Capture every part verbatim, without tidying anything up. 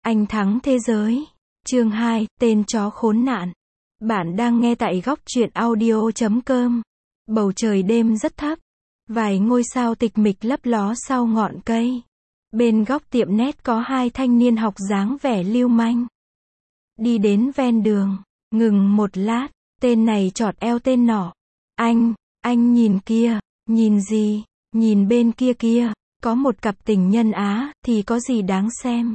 Anh thắng thế giới. Chương hai, tên chó khốn nạn. Bạn đang nghe tại góc truyện audio chấm com. Bầu trời đêm rất thấp. Vài ngôi sao tịch mịch lấp ló sau ngọn cây. Bên góc tiệm nét có hai thanh niên học dáng vẻ lưu manh. Đi đến ven đường, ngừng một lát, tên này chọt eo tên nọ. Anh, anh nhìn kia, nhìn gì, nhìn bên kia kia, có một cặp tình nhân á, thì có gì đáng xem.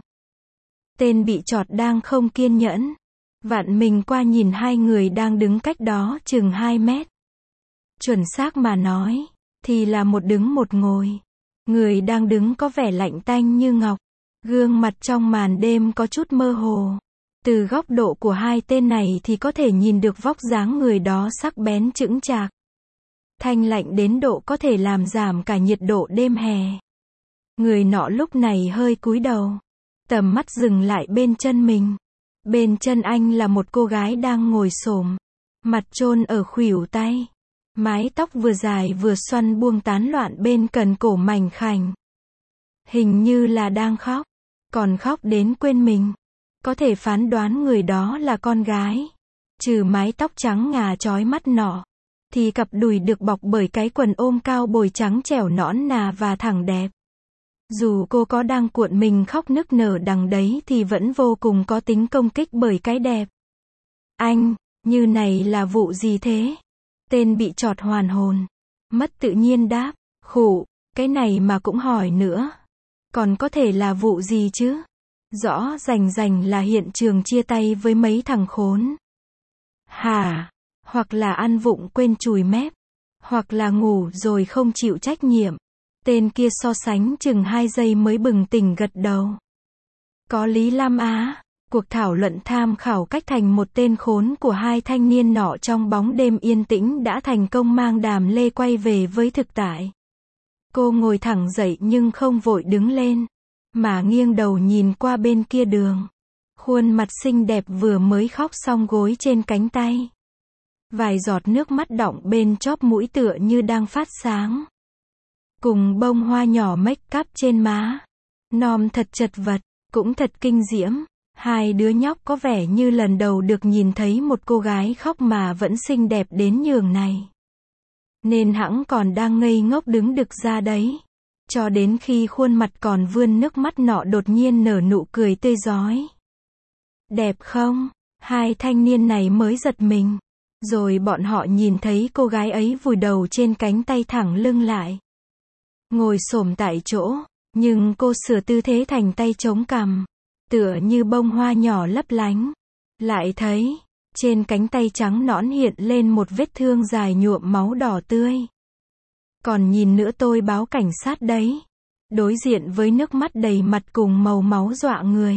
Tên bị chọt đang không kiên nhẫn. Vặn mình qua nhìn hai người đang đứng cách đó chừng hai mét. Chuẩn xác mà nói, thì là một đứng một ngồi. Người đang đứng có vẻ lạnh tanh như ngọc. Gương mặt trong màn đêm có chút mơ hồ. Từ góc độ của hai tên này thì có thể nhìn được vóc dáng người đó sắc bén chững chạc. Thanh lạnh đến độ có thể làm giảm cả nhiệt độ đêm hè. Người nọ lúc này hơi cúi đầu. Tầm mắt dừng lại bên chân mình. Bên chân anh là một cô gái đang ngồi xổm, mặt chôn ở khuỷu tay. Mái tóc vừa dài vừa xoăn buông tán loạn bên cần cổ mảnh khảnh. Hình như là đang khóc, còn khóc đến quên mình. Có thể phán đoán người đó là con gái. Trừ mái tóc trắng ngà chói mắt nọ, thì cặp đùi được bọc bởi cái quần ôm cao bồi trắng trẻo nõn nà và thẳng đẹp. Dù cô có đang cuộn mình khóc nức nở đằng đấy thì vẫn vô cùng có tính công kích bởi cái đẹp. Anh, như này là vụ gì thế? Tên bị chọt hoàn hồn. Mất tự nhiên đáp, khụ, cái này mà cũng hỏi nữa. Còn có thể là vụ gì chứ? Rõ rành rành là hiện trường chia tay với mấy thằng khốn. Hả? Hoặc là ăn vụng quên chùi mép. Hoặc là ngủ rồi không chịu trách nhiệm. Tên kia so sánh chừng hai giây mới bừng tỉnh gật đầu. Có lý lắm á. Cuộc thảo luận tham khảo cách thành một tên khốn của hai thanh niên nọ trong bóng đêm yên tĩnh đã thành công mang Đàm Lê quay về với thực tại. Cô ngồi thẳng dậy nhưng không vội đứng lên, mà nghiêng đầu nhìn qua bên kia đường. Khuôn mặt xinh đẹp vừa mới khóc xong gối trên cánh tay. Vài giọt nước mắt đọng bên chóp mũi tựa như đang phát sáng. Cùng bông hoa nhỏ make up trên má. Nom thật chật vật, cũng thật kinh diễm. Hai đứa nhóc có vẻ như lần đầu được nhìn thấy một cô gái khóc mà vẫn xinh đẹp đến nhường này. Nên hẵng còn đang ngây ngốc đứng đực ra đấy. Cho đến khi khuôn mặt còn vươn nước mắt nọ đột nhiên nở nụ cười tươi rói. Đẹp không? Hai thanh niên này mới giật mình. Rồi bọn họ nhìn thấy cô gái ấy vùi đầu trên cánh tay thẳng lưng lại. Ngồi xổm tại chỗ, nhưng cô sửa tư thế thành tay chống cằm. Tựa như bông hoa nhỏ lấp lánh. Lại thấy, trên cánh tay trắng nõn hiện lên một vết thương dài nhuộm máu đỏ tươi. Còn nhìn nữa tôi báo cảnh sát đấy. Đối diện với nước mắt đầy mặt cùng màu máu dọa người.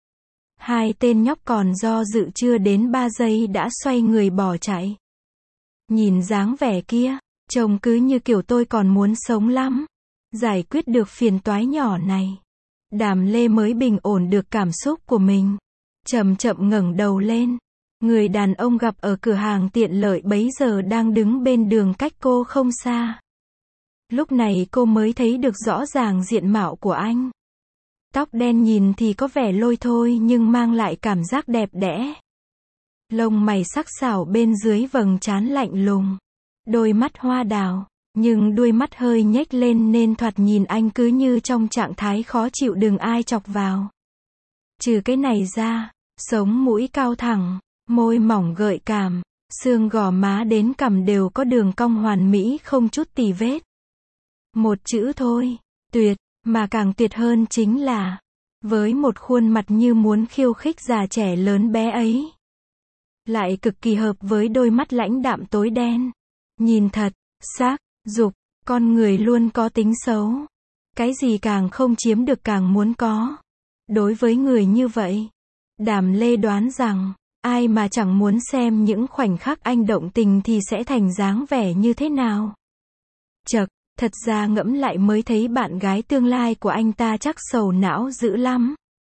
Hai tên nhóc còn do dự chưa đến ba giây đã xoay người bỏ chạy. Nhìn dáng vẻ kia, trông cứ như kiểu tôi còn muốn sống lắm. Giải quyết được phiền toái nhỏ này. Đàm Lê mới bình ổn được cảm xúc của mình. Chậm chậm ngẩng đầu lên. Người đàn ông gặp ở cửa hàng tiện lợi bấy giờ đang đứng bên đường cách cô không xa. Lúc này cô mới thấy được rõ ràng diện mạo của anh. Tóc đen nhìn thì có vẻ lôi thôi nhưng mang lại cảm giác đẹp đẽ. Lông mày sắc sảo bên dưới vầng trán lạnh lùng. Đôi mắt hoa đào. Nhưng đuôi mắt hơi nhếch lên nên thoạt nhìn anh cứ như trong trạng thái khó chịu đừng ai chọc vào. Trừ cái này ra, sống mũi cao thẳng, môi mỏng gợi cảm, xương gò má đến cằm đều có đường cong hoàn mỹ không chút tì vết. Một chữ thôi, tuyệt, mà càng tuyệt hơn chính là, với một khuôn mặt như muốn khiêu khích già trẻ lớn bé ấy. Lại cực kỳ hợp với đôi mắt lãnh đạm tối đen. Nhìn thật, xác. Dục, con người luôn có tính xấu. Cái gì càng không chiếm được càng muốn có. Đối với người như vậy, Đàm Lê đoán rằng, ai mà chẳng muốn xem những khoảnh khắc anh động tình thì sẽ thành dáng vẻ như thế nào. Chậc, thật ra ngẫm lại mới thấy bạn gái tương lai của anh ta chắc sầu não dữ lắm.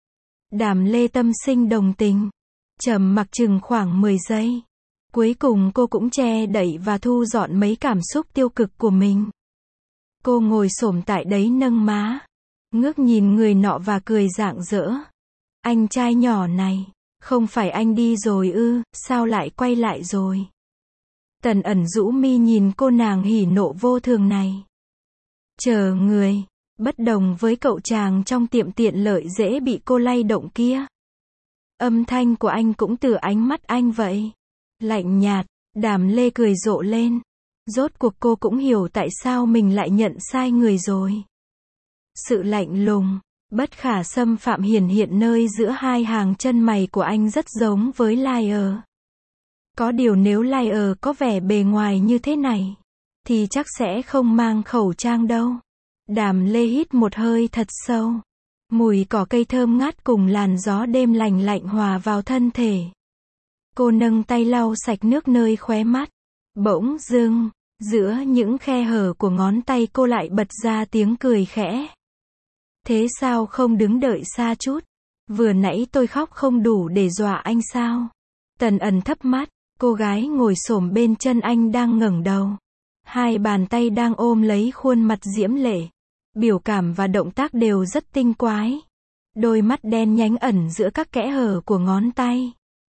Đàm Lê tâm sinh đồng tình. Trầm mặc chừng khoảng mười giây. Cuối cùng cô cũng che đậy và thu dọn mấy cảm xúc tiêu cực của mình. Cô ngồi xổm tại đấy nâng má, ngước nhìn người nọ và cười rạng rỡ. Anh trai nhỏ này, không phải anh đi rồi ư, sao lại quay lại rồi? Tần ẩn rũ mi nhìn cô nàng hỉ nộ vô thường này. Chờ người, bất đồng với cậu chàng trong tiệm tiện lợi dễ bị cô lay động kia. Âm thanh của anh cũng từ ánh mắt anh vậy. Lạnh nhạt, Đàm Lê cười rộ lên. Rốt cuộc cô cũng hiểu tại sao mình lại nhận sai người rồi. Sự lạnh lùng, bất khả xâm phạm hiển hiện nơi giữa hai hàng chân mày của anh rất giống với Liar. Có điều nếu Liar có vẻ bề ngoài như thế này, thì chắc sẽ không mang khẩu trang đâu. Đàm Lê hít một hơi thật sâu. Mùi cỏ cây thơm ngát cùng làn gió đêm lành lạnh hòa vào thân thể. Cô nâng tay lau sạch nước nơi khóe mắt. Bỗng dưng, giữa những khe hở của ngón tay cô lại bật ra tiếng cười khẽ. Thế sao không đứng đợi xa chút? Vừa nãy tôi khóc không đủ để dọa anh sao? Tần ẩn thấp mắt, cô gái ngồi xổm bên chân anh đang ngẩng đầu. Hai bàn tay đang ôm lấy khuôn mặt diễm lệ. Biểu cảm và động tác đều rất tinh quái. Đôi mắt đen nhánh ẩn giữa các kẽ hở của ngón tay.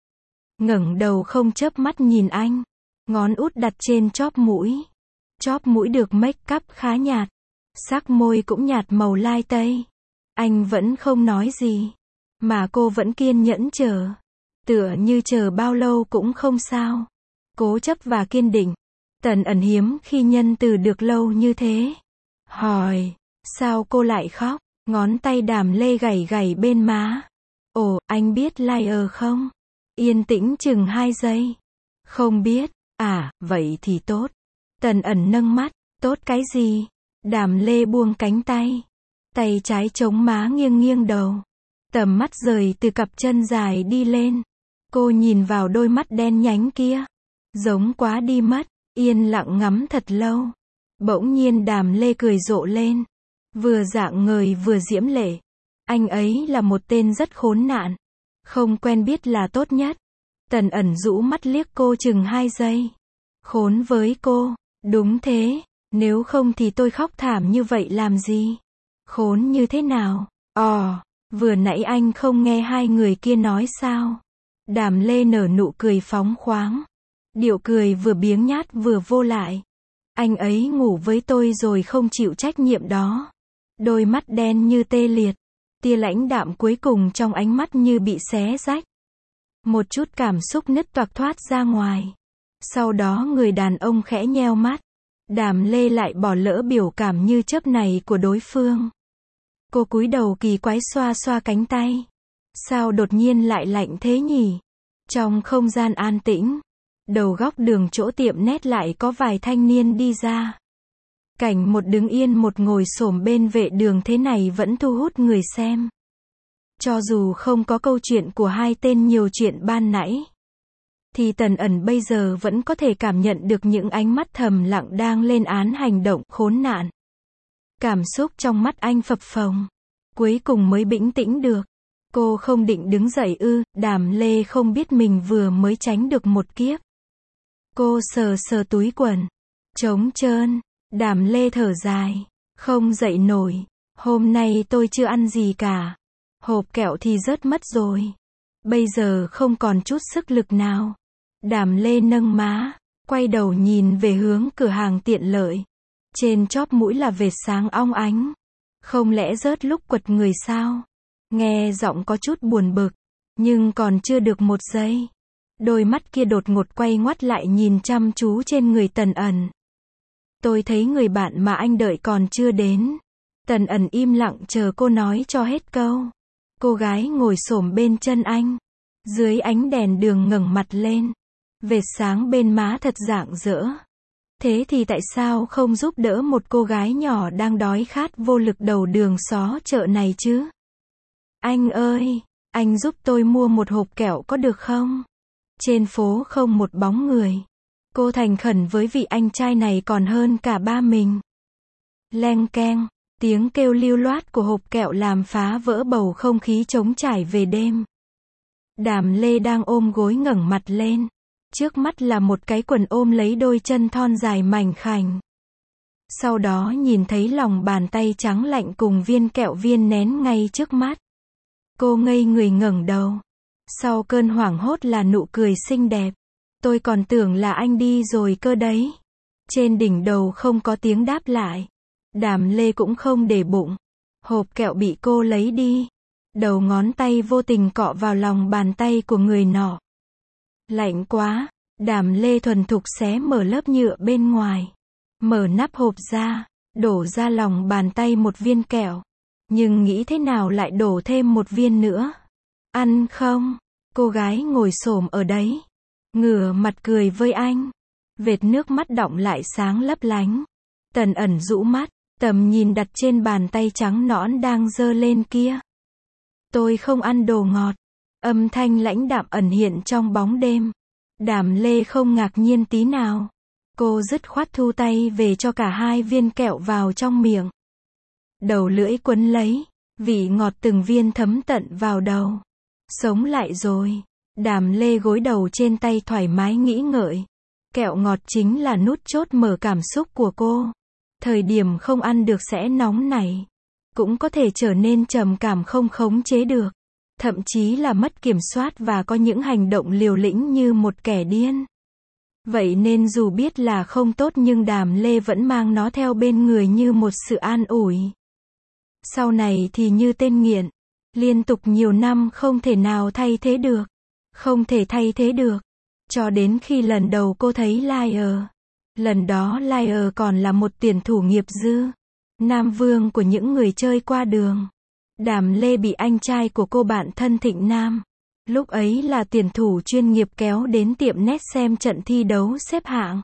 Ngẩng đầu không chớp mắt nhìn anh. Ngón út đặt trên chóp mũi. Chóp mũi được make up khá nhạt. Sắc môi cũng nhạt màu lai tây. Anh vẫn không nói gì. Mà cô vẫn kiên nhẫn chờ. Tựa như chờ bao lâu cũng không sao. Cố chấp và kiên định. Tần ẩn hiếm khi nhân từ được lâu như thế. Hỏi, sao cô lại khóc? Ngón tay Đàm Lê gảy gảy bên má. Ồ, anh biết Liar không? Yên tĩnh chừng hai giây. Không biết. À, vậy thì tốt. Tần ẩn nâng mắt. Tốt cái gì? Đàm Lê buông cánh tay. Tay trái chống má nghiêng nghiêng đầu. Tầm mắt rời từ cặp chân dài đi lên. Cô nhìn vào đôi mắt đen nhánh kia. Giống quá đi mất. Yên lặng ngắm thật lâu. Bỗng nhiên Đàm Lê cười rộ lên. Vừa rạng ngời vừa diễm lệ. Anh ấy là một tên rất khốn nạn. Không quen biết là tốt nhất. Tần ẩn rũ mắt liếc cô chừng hai giây. Khốn với cô. Đúng thế. Nếu không thì tôi khóc thảm như vậy làm gì? Khốn như thế nào? Ồ, vừa nãy anh không nghe hai người kia nói sao? Đàm Lê nở nụ cười phóng khoáng. Điệu cười vừa biếng nhát vừa vô lại. Anh ấy ngủ với tôi rồi không chịu trách nhiệm đó. Đôi mắt đen như tê liệt. Tia lãnh đạm cuối cùng trong ánh mắt như bị xé rách. Một chút cảm xúc nứt toạc thoát ra ngoài. Sau đó người đàn ông khẽ nheo mắt. Đàm Lê lại bỏ lỡ biểu cảm như chớp này của đối phương. Cô cúi đầu kỳ quái xoa xoa cánh tay. Sao đột nhiên lại lạnh thế nhỉ? Trong không gian an tĩnh, đầu góc đường chỗ tiệm nét lại có vài thanh niên đi ra. Cảnh một đứng yên một ngồi xổm bên vệ đường thế này vẫn thu hút người xem. Cho dù không có câu chuyện của hai tên nhiều chuyện ban nãy, thì Tần ẩn bây giờ vẫn có thể cảm nhận được những ánh mắt thầm lặng đang lên án hành động khốn nạn. Cảm xúc trong mắt anh phập phồng. Cuối cùng mới bĩnh tĩnh được. Cô không định đứng dậy ư? Đàm Lê không biết mình vừa mới tránh được một kiếp. Cô sờ sờ túi quần. Trống trơn. Đàm Lê thở dài. Không dậy nổi. Hôm nay tôi chưa ăn gì cả. Hộp kẹo thì rớt mất rồi. Bây giờ không còn chút sức lực nào. Đàm Lê nâng má. Quay đầu nhìn về hướng cửa hàng tiện lợi. Trên chóp mũi là vệt sáng óng ánh. Không lẽ rớt lúc quật người sao? Nghe giọng có chút buồn bực. Nhưng còn chưa được một giây. Đôi mắt kia đột ngột quay ngoắt lại nhìn chăm chú trên người Tần ẩn. Tôi thấy người bạn mà anh đợi còn chưa đến. Tần ẩn im lặng chờ cô nói cho hết câu. Cô gái ngồi xổm bên chân anh. Dưới ánh đèn đường ngẩng mặt lên. Vệt sáng bên má thật rạng rỡ. Thế thì tại sao không giúp đỡ một cô gái nhỏ đang đói khát vô lực đầu đường xó chợ này chứ? Anh ơi, anh giúp tôi mua một hộp kẹo có được không? Trên phố không một bóng người. Cô thành khẩn với vị anh trai này còn hơn cả ba mình. Leng keng, tiếng kêu lưu loát của hộp kẹo làm phá vỡ bầu không khí trống trải về đêm. Đàm Lê đang ôm gối ngẩng mặt lên. Trước mắt là một cái quần ôm lấy đôi chân thon dài mảnh khảnh. Sau đó nhìn thấy lòng bàn tay trắng lạnh cùng viên kẹo viên nén ngay trước mắt. Cô ngây người ngẩng đầu. Sau cơn hoảng hốt là nụ cười xinh đẹp. Tôi còn tưởng là anh đi rồi cơ đấy. Trên đỉnh đầu không có tiếng đáp lại. Đàm Lê cũng không để bụng. Hộp kẹo bị cô lấy đi. Đầu ngón tay vô tình cọ vào lòng bàn tay của người nọ. Lạnh quá. Đàm Lê thuần thục xé mở lớp nhựa bên ngoài. Mở nắp hộp ra. Đổ ra lòng bàn tay một viên kẹo. Nhưng nghĩ thế nào lại đổ thêm một viên nữa. Ăn không? Cô gái ngồi xổm ở đấy. Ngửa mặt cười với anh. Vệt nước mắt đọng lại sáng lấp lánh. Tần ẩn rũ mắt. Tầm nhìn đặt trên bàn tay trắng nõn đang giơ lên kia. Tôi không ăn đồ ngọt. Âm thanh lãnh đạm ẩn hiện trong bóng đêm. Đàm Lê không ngạc nhiên tí nào. Cô dứt khoát thu tay về cho cả hai viên kẹo vào trong miệng. Đầu lưỡi quấn lấy. Vị ngọt từng viên thấm tận vào đầu. Sống lại rồi. Đàm Lê gối đầu trên tay thoải mái nghĩ ngợi. Kẹo ngọt chính là nút chốt mở cảm xúc của cô. Thời điểm không ăn được sẽ nóng nảy. Cũng có thể trở nên trầm cảm không khống chế được. Thậm chí là mất kiểm soát và có những hành động liều lĩnh như một kẻ điên. Vậy nên dù biết là không tốt nhưng Đàm Lê vẫn mang nó theo bên người như một sự an ủi. Sau này thì như tên nghiện. Liên tục nhiều năm không thể nào thay thế được. Không thể thay thế được. Cho đến khi lần đầu cô thấy Liar. Lần đó Liar còn là một tuyển thủ nghiệp dư. Nam vương của những người chơi qua đường. Đàm Lê bị anh trai của cô bạn thân Thịnh Nam. Lúc ấy là tuyển thủ chuyên nghiệp kéo đến tiệm net xem trận thi đấu xếp hạng.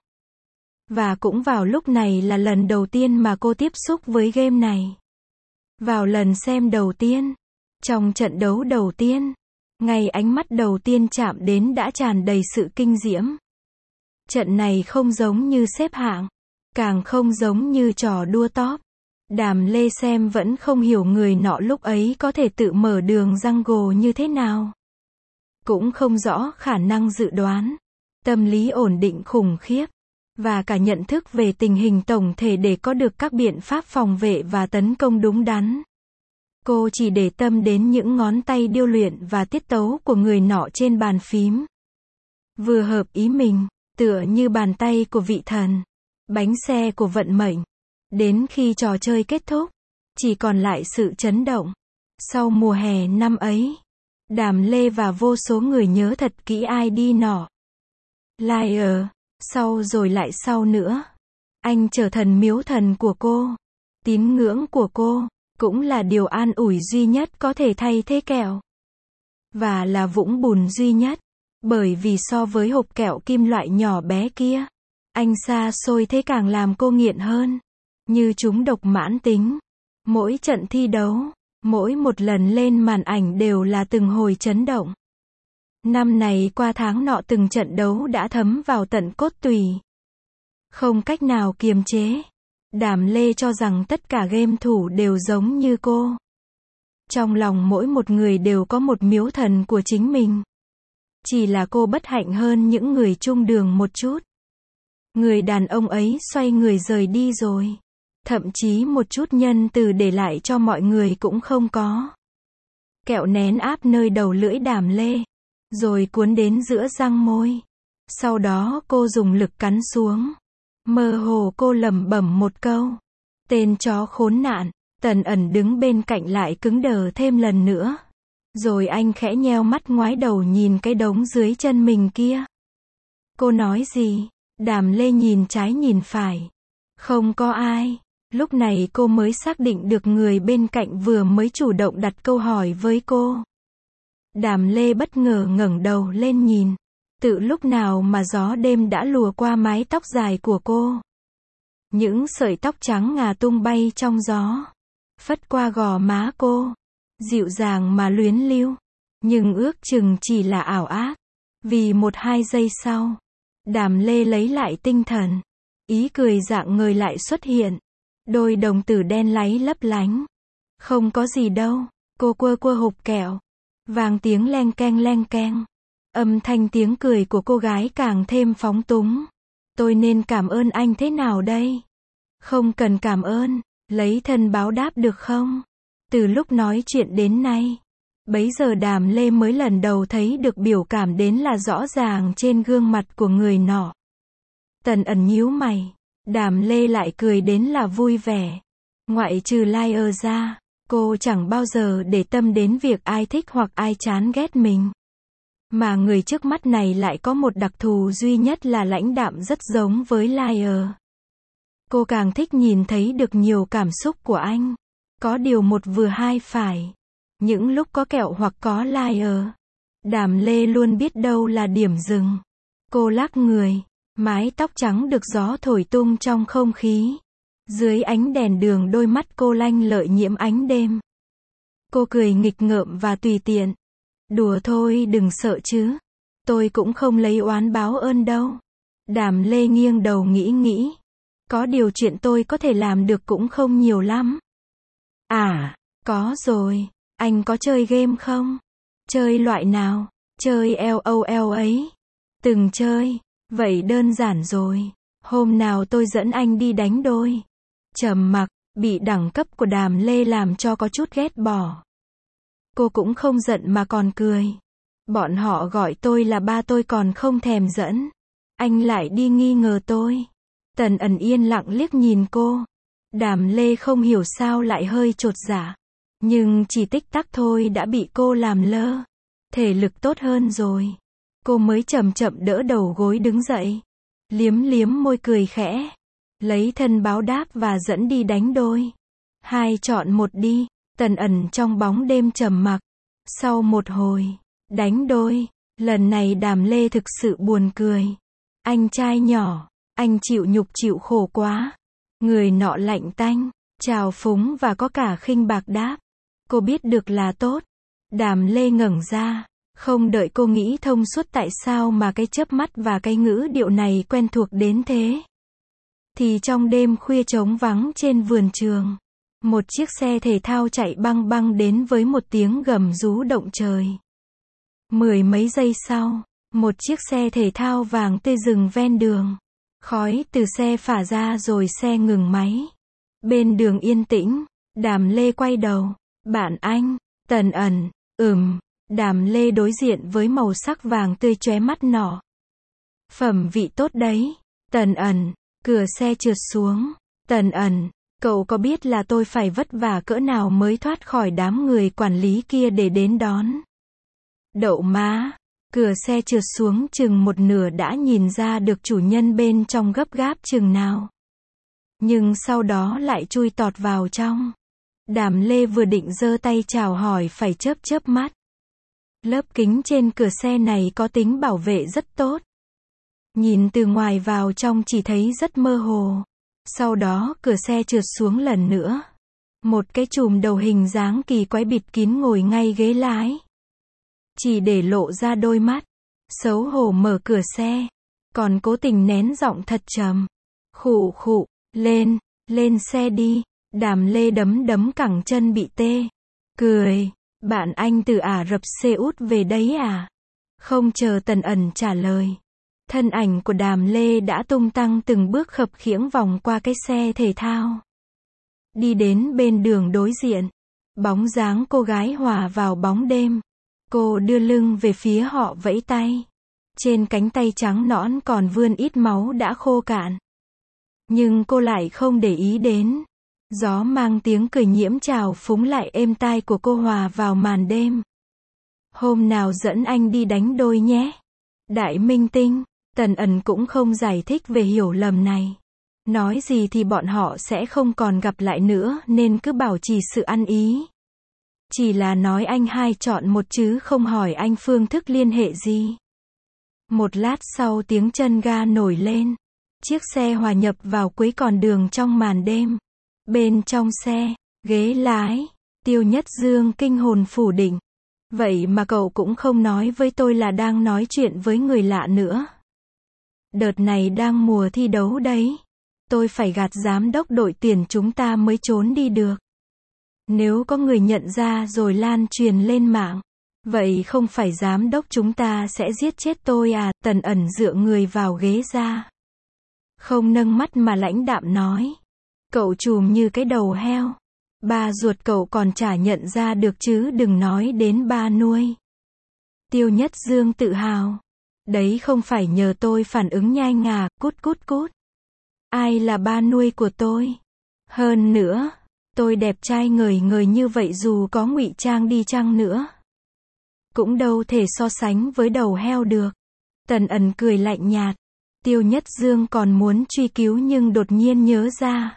Và cũng vào lúc này là lần đầu tiên mà cô tiếp xúc với game này. Vào lần xem đầu tiên. Trong trận đấu đầu tiên. Ngay ánh mắt đầu tiên chạm đến đã tràn đầy sự kinh diễm. Trận này không giống như xếp hạng. Càng không giống như trò đua top. Đàm Lê xem vẫn không hiểu người nọ lúc ấy có thể tự mở đường jungle như thế nào. Cũng không rõ khả năng dự đoán. Tâm lý ổn định khủng khiếp. Và cả nhận thức về tình hình tổng thể để có được các biện pháp phòng vệ và tấn công đúng đắn. Cô chỉ để tâm đến những ngón tay điêu luyện và tiết tấu của người nọ trên bàn phím. Vừa hợp ý mình, tựa như bàn tay của vị thần. Bánh xe của vận mệnh. Đến khi trò chơi kết thúc, chỉ còn lại sự chấn động. Sau mùa hè năm ấy, Đàm Lê và vô số người nhớ thật kỹ i đê nọ. Liar, sau rồi lại sau nữa. Anh trở thành miếu thần của cô. Tín ngưỡng của cô, cũng là điều an ủi duy nhất có thể thay thế kẹo. Và là vũng bùn duy nhất. Bởi vì so với hộp kẹo kim loại nhỏ bé kia, anh xa xôi thế càng làm cô nghiện hơn. Như chúng độc mãn tính. Mỗi trận thi đấu, mỗi một lần lên màn ảnh đều là từng hồi chấn động. Năm này qua tháng nọ từng trận đấu đã thấm vào tận cốt tủy. Không cách nào kiềm chế. Đàm Lê cho rằng tất cả game thủ đều giống như cô. Trong lòng mỗi một người đều có một miếu thần của chính mình. Chỉ là cô bất hạnh hơn những người chung đường một chút. Người đàn ông ấy xoay người rời đi rồi. Thậm chí một chút nhân từ để lại cho mọi người cũng không có. Kẹo nén áp nơi đầu lưỡi Đàm Lê. Rồi cuốn đến giữa răng môi. Sau đó cô dùng lực cắn xuống. Mơ hồ cô lẩm bẩm một câu. Tên chó khốn nạn. Tần ẩn đứng bên cạnh lại cứng đờ thêm lần nữa. Rồi anh khẽ nheo mắt ngoái đầu nhìn cái đống dưới chân mình kia. Cô nói gì? Đàm Lê nhìn trái nhìn phải. Không có ai. Lúc này cô mới xác định được người bên cạnh vừa mới chủ động đặt câu hỏi với cô. Đàm Lê bất ngờ ngẩng đầu lên nhìn. Tự lúc nào mà gió đêm đã lùa qua mái tóc dài của cô. Những sợi tóc trắng ngà tung bay trong gió. Phất qua gò má cô. Dịu dàng mà luyến lưu. Nhưng ước chừng chỉ là ảo ác. Vì một hai giây sau, Đàm Lê lấy lại tinh thần. Ý cười rạng ngời lại xuất hiện. Đôi đồng tử đen láy lấp lánh. Không có gì đâu. Cô quơ quơ hộp kẹo. Vang tiếng leng keng leng keng. Âm thanh tiếng cười của cô gái càng thêm phóng túng. Tôi nên cảm ơn anh thế nào đây? Không cần cảm ơn. Lấy thân báo đáp được không? Từ lúc nói chuyện đến nay, Bấy giờ Đàm Lê mới lần đầu thấy được biểu cảm đến là rõ ràng trên gương mặt của người nọ. Tần ẩn nhíu mày. Đàm Lê lại cười đến là vui vẻ. Ngoại trừ Liar ra, cô chẳng bao giờ để tâm đến việc ai thích hoặc ai chán ghét mình. Mà người trước mắt này lại có một đặc thù duy nhất là lãnh đạm rất giống với Liar. Cô càng thích nhìn thấy được nhiều cảm xúc của anh. Có điều một vừa hai phải. Những lúc có kẹo hoặc có Liar, Đàm Lê luôn biết đâu là điểm dừng. Cô lắc người, mái tóc trắng được gió thổi tung trong không khí. Dưới ánh đèn đường đôi mắt cô lanh lợi nhiễm ánh đêm. Cô cười nghịch ngợm và tùy tiện. Đùa thôi đừng sợ chứ. Tôi cũng không lấy oán báo ơn đâu. Đàm Lê nghiêng đầu nghĩ nghĩ. Có điều chuyện tôi có thể làm được cũng không nhiều lắm. À, có rồi. Anh có chơi game không? Chơi loại nào? Chơi LOL ấy. Từng chơi. Vậy đơn giản rồi. Hôm nào tôi dẫn anh đi đánh đôi. Trầm mặc, bị đẳng cấp của Đàm Lê làm cho có chút ghét bỏ. Cô cũng không giận mà còn cười. Bọn họ gọi tôi là ba tôi còn không thèm dẫn. Anh lại đi nghi ngờ tôi. Tần ẩn yên lặng liếc nhìn cô. Đàm Lê không hiểu sao lại hơi chột dạ. Nhưng chỉ tích tắc thôi đã bị cô làm lơ. Thể lực tốt hơn rồi. Cô mới chậm chậm đỡ đầu gối đứng dậy. Liếm liếm môi cười khẽ. Lấy thân báo đáp và dẫn đi đánh đôi. Hai chọn một đi. Tần ẩn trong bóng đêm trầm mặc. Sau một hồi, đánh đôi. Lần này Đàm Lê thực sự buồn cười. Anh trai nhỏ, anh chịu nhục chịu khổ quá. Người nọ lạnh tanh, trào phúng và có cả khinh bạc đáp. Cô biết được là tốt. Đàm Lê ngẩng ra. Không đợi cô nghĩ thông suốt tại sao mà cái chớp mắt và cái ngữ điệu này quen thuộc đến thế. Thì trong đêm khuya trống vắng trên vườn trường, một chiếc xe thể thao chạy băng băng đến với một tiếng gầm rú động trời. Mười mấy giây sau, một chiếc xe thể thao vàng tươi dừng ven đường. Khói từ xe phả ra rồi xe ngừng máy. Bên đường yên tĩnh, Đàm Lê quay đầu. Bạn anh, Tần ẩn, ừm. Đàm Lê đối diện với màu sắc vàng tươi chóe mắt nọ. Phẩm vị tốt đấy. Tần ẩn, cửa xe trượt xuống. Tần ẩn, cậu có biết là tôi phải vất vả cỡ nào mới thoát khỏi đám người quản lý kia để đến đón. Đậu má. Cửa xe trượt xuống chừng một nửa đã nhìn ra được chủ nhân bên trong gấp gáp chừng nào. Nhưng sau đó lại chui tọt vào trong. Đàm Lê vừa định giơ tay chào hỏi phải chớp chớp mắt. Lớp kính trên cửa xe này có tính bảo vệ rất tốt. Nhìn từ ngoài vào trong chỉ thấy rất mơ hồ. Sau đó cửa xe trượt xuống lần nữa. Một cái chùm đầu hình dáng kỳ quái bịt kín ngồi ngay ghế lái. Chỉ để lộ ra đôi mắt. Xấu hổ mở cửa xe. Còn cố tình nén giọng thật trầm. Khụ khụ, lên, lên xe đi. Đàm Lê đấm đấm cẳng chân bị tê. Cười. Bạn anh từ Ả Rập Xê Út về đấy à? Không chờ Tần ẩn trả lời. Thân ảnh của Đàm Lê đã tung tăng từng bước khập khiễng vòng qua cái xe thể thao. Đi đến bên đường đối diện. Bóng dáng cô gái hòa vào bóng đêm. Cô đưa lưng về phía họ vẫy tay. Trên cánh tay trắng nõn còn vươn ít máu đã khô cạn. Nhưng cô lại không để ý đến. Gió mang tiếng cười nhiễm trào phúng lại êm tai của cô hòa vào màn đêm. Hôm nào dẫn anh đi đánh đôi nhé. Đại minh tinh. Tần ẩn cũng không giải thích về hiểu lầm này. Nói gì thì bọn họ sẽ không còn gặp lại nữa nên cứ bảo trì sự ăn ý. Chỉ là nói anh hai chọn một chứ không hỏi anh phương thức liên hệ gì. Một lát sau tiếng chân ga nổi lên. Chiếc xe hòa nhập vào cuối con đường trong màn đêm. Bên trong xe, ghế lái, Tiêu Nhất Dương kinh hồn phủ định. Vậy mà cậu cũng không nói với tôi là đang nói chuyện với người lạ nữa. Đợt này đang mùa thi đấu đấy. Tôi phải gạt giám đốc đội tuyển chúng ta mới trốn đi được. Nếu có người nhận ra rồi lan truyền lên mạng, vậy không phải giám đốc chúng ta sẽ giết chết tôi à? Tần ẩn dựa người vào ghế ra. Không nâng mắt mà lãnh đạm nói. Cậu trùm như cái đầu heo. Ba ruột cậu còn chả nhận ra được chứ đừng nói đến ba nuôi. Tiêu Nhất Dương tự hào. Đấy không phải nhờ tôi phản ứng nhanh à, cút cút cút. Ai là ba nuôi của tôi? Hơn nữa, tôi đẹp trai ngời ngời như vậy dù có ngụy trang đi chăng nữa, cũng đâu thể so sánh với đầu heo được. Tần Ẩn cười lạnh nhạt. Tiêu Nhất Dương còn muốn truy cứu nhưng đột nhiên nhớ ra.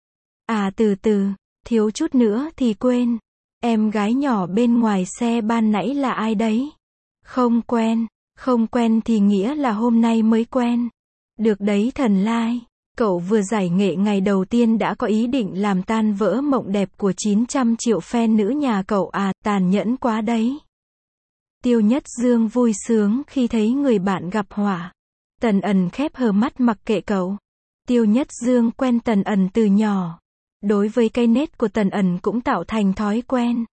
À từ từ, thiếu chút nữa thì quên. Em gái nhỏ bên ngoài xe ban nãy là ai đấy? Không quen, không quen thì nghĩa là hôm nay mới quen. Được đấy Thần Lai. Cậu vừa giải nghệ ngày đầu tiên đã có ý định làm tan vỡ mộng đẹp của chín trăm triệu fan nữ nhà cậu à, tàn nhẫn quá đấy. Tiêu Nhất Dương vui sướng khi thấy người bạn gặp họa. Tần Ẩn khép hờ mắt mặc kệ cậu. Tiêu Nhất Dương quen Tần Ẩn từ nhỏ. Đối với cái nết của Tần Ẩn cũng tạo thành thói quen.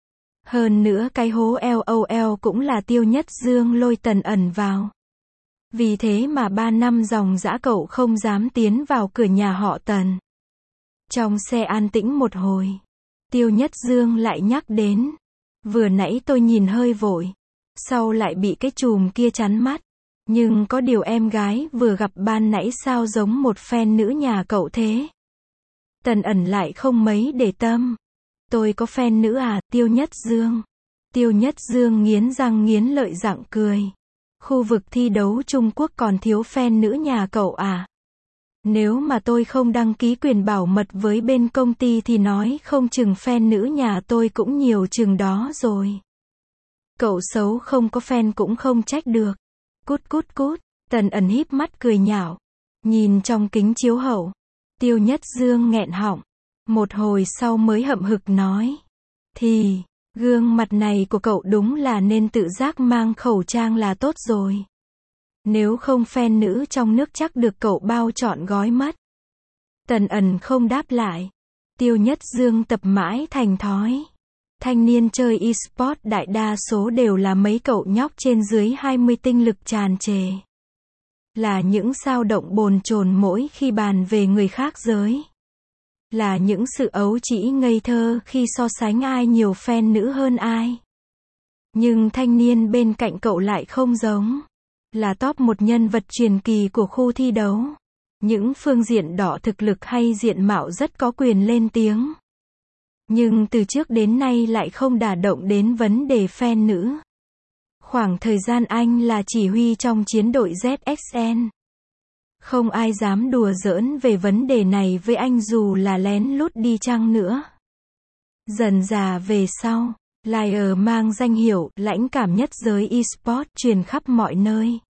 Hơn nữa cái hố LOL cũng là Tiêu Nhất Dương lôi Tần Ẩn vào. Vì thế mà ba năm dòng dã cậu không dám tiến vào cửa nhà họ Tần. Trong xe an tĩnh một hồi, Tiêu Nhất Dương lại nhắc đến. Vừa nãy tôi nhìn hơi vội, sau lại bị cái chùm kia chắn mắt. Nhưng có điều em gái vừa gặp ban nãy sao giống một fan nữ nhà cậu thế? Tần Ẩn lại không mấy để tâm. Tôi có fan nữ à, Tiêu Nhất Dương? Tiêu Nhất Dương nghiến răng nghiến lợi giọng cười. Khu vực thi đấu Trung Quốc còn thiếu fan nữ nhà cậu à? Nếu mà tôi không đăng ký quyền bảo mật với bên công ty thì nói không chừng fan nữ nhà tôi cũng nhiều chừng đó rồi. Cậu xấu không có fan cũng không trách được. Cút cút cút. Tần Ẩn híp mắt cười nhạo. Nhìn trong kính chiếu hậu. Tiêu Nhất Dương nghẹn họng. Một hồi sau mới hậm hực nói. Thì, gương mặt này của cậu đúng là nên tự giác mang khẩu trang là tốt rồi. Nếu không fan nữ trong nước chắc được cậu bao trọn gói mất. Tần Ẩn không đáp lại. Tiêu Nhất Dương tập mãi thành thói. Thanh niên chơi e-sport đại đa số đều là mấy cậu nhóc trên dưới hai mươi tinh lực tràn trề. Là những sao động bồn chồn mỗi khi bàn về người khác giới. Là những sự ấu trĩ ngây thơ khi so sánh ai nhiều fan nữ hơn ai. Nhưng thanh niên bên cạnh cậu lại không giống. Là top một nhân vật truyền kỳ của khu thi đấu. Những phương diện đỏ thực lực hay diện mạo rất có quyền lên tiếng. Nhưng từ trước đến nay lại không đả động đến vấn đề fan nữ. Khoảng thời gian anh là chỉ huy trong chiến đội Z X N. Không ai dám đùa giỡn về vấn đề này với anh dù là lén lút đi chăng nữa. Dần dà về sau, Liar mang danh hiệu lãnh cảm nhất giới eSport truyền khắp mọi nơi.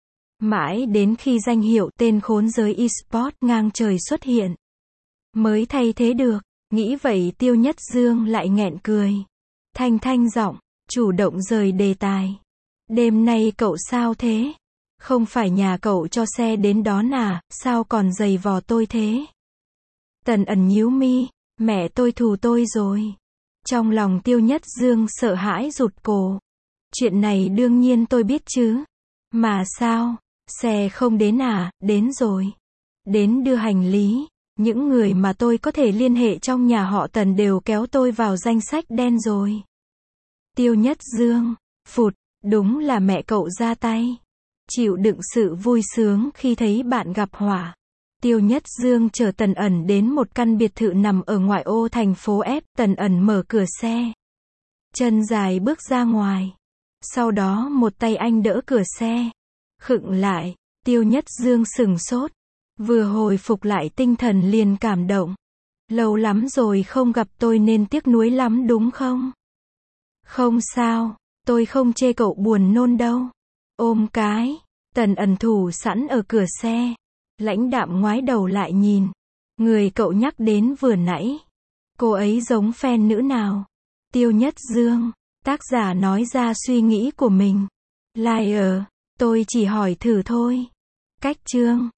Mãi đến khi danh hiệu tên khốn giới eSport ngang trời xuất hiện, mới thay thế được. Nghĩ vậy Tiêu Nhất Dương lại nghẹn cười. Thanh thanh giọng, chủ động rời đề tài. Đêm nay cậu sao thế? Không phải nhà cậu cho xe đến đón à, sao còn giày vò tôi thế? Tần Ẩn nhíu mi, mẹ tôi thù tôi rồi. Trong lòng Tiêu Nhất Dương sợ hãi rụt cổ. Chuyện này đương nhiên tôi biết chứ. Mà sao? Xe không đến à? Đến rồi. Đến đưa hành lý. Những người mà tôi có thể liên hệ trong nhà họ Tần đều kéo tôi vào danh sách đen rồi. Tiêu Nhất Dương, phụt, đúng là mẹ cậu ra tay. Chịu đựng sự vui sướng khi thấy bạn gặp họa. Tiêu Nhất Dương chở Tần Ẩn đến một căn biệt thự nằm ở ngoại ô thành phố F. Tần Ẩn mở cửa xe. Chân dài bước ra ngoài. Sau đó một tay anh đỡ cửa xe. Khựng lại, Tiêu Nhất Dương sửng sốt. Vừa hồi phục lại tinh thần liền cảm động. Lâu lắm rồi không gặp tôi nên tiếc nuối lắm đúng không? Không sao, tôi không chê cậu buồn nôn đâu. Ôm cái. Tần Ẩn thủ sẵn ở cửa xe. Lãnh đạm ngoái đầu lại nhìn. Người cậu nhắc đến vừa nãy. Cô ấy giống fan nữ nào? Tiêu Nhất Dương. Tác giả nói ra suy nghĩ của mình. Liar. Tôi chỉ hỏi thử thôi. Cách chương.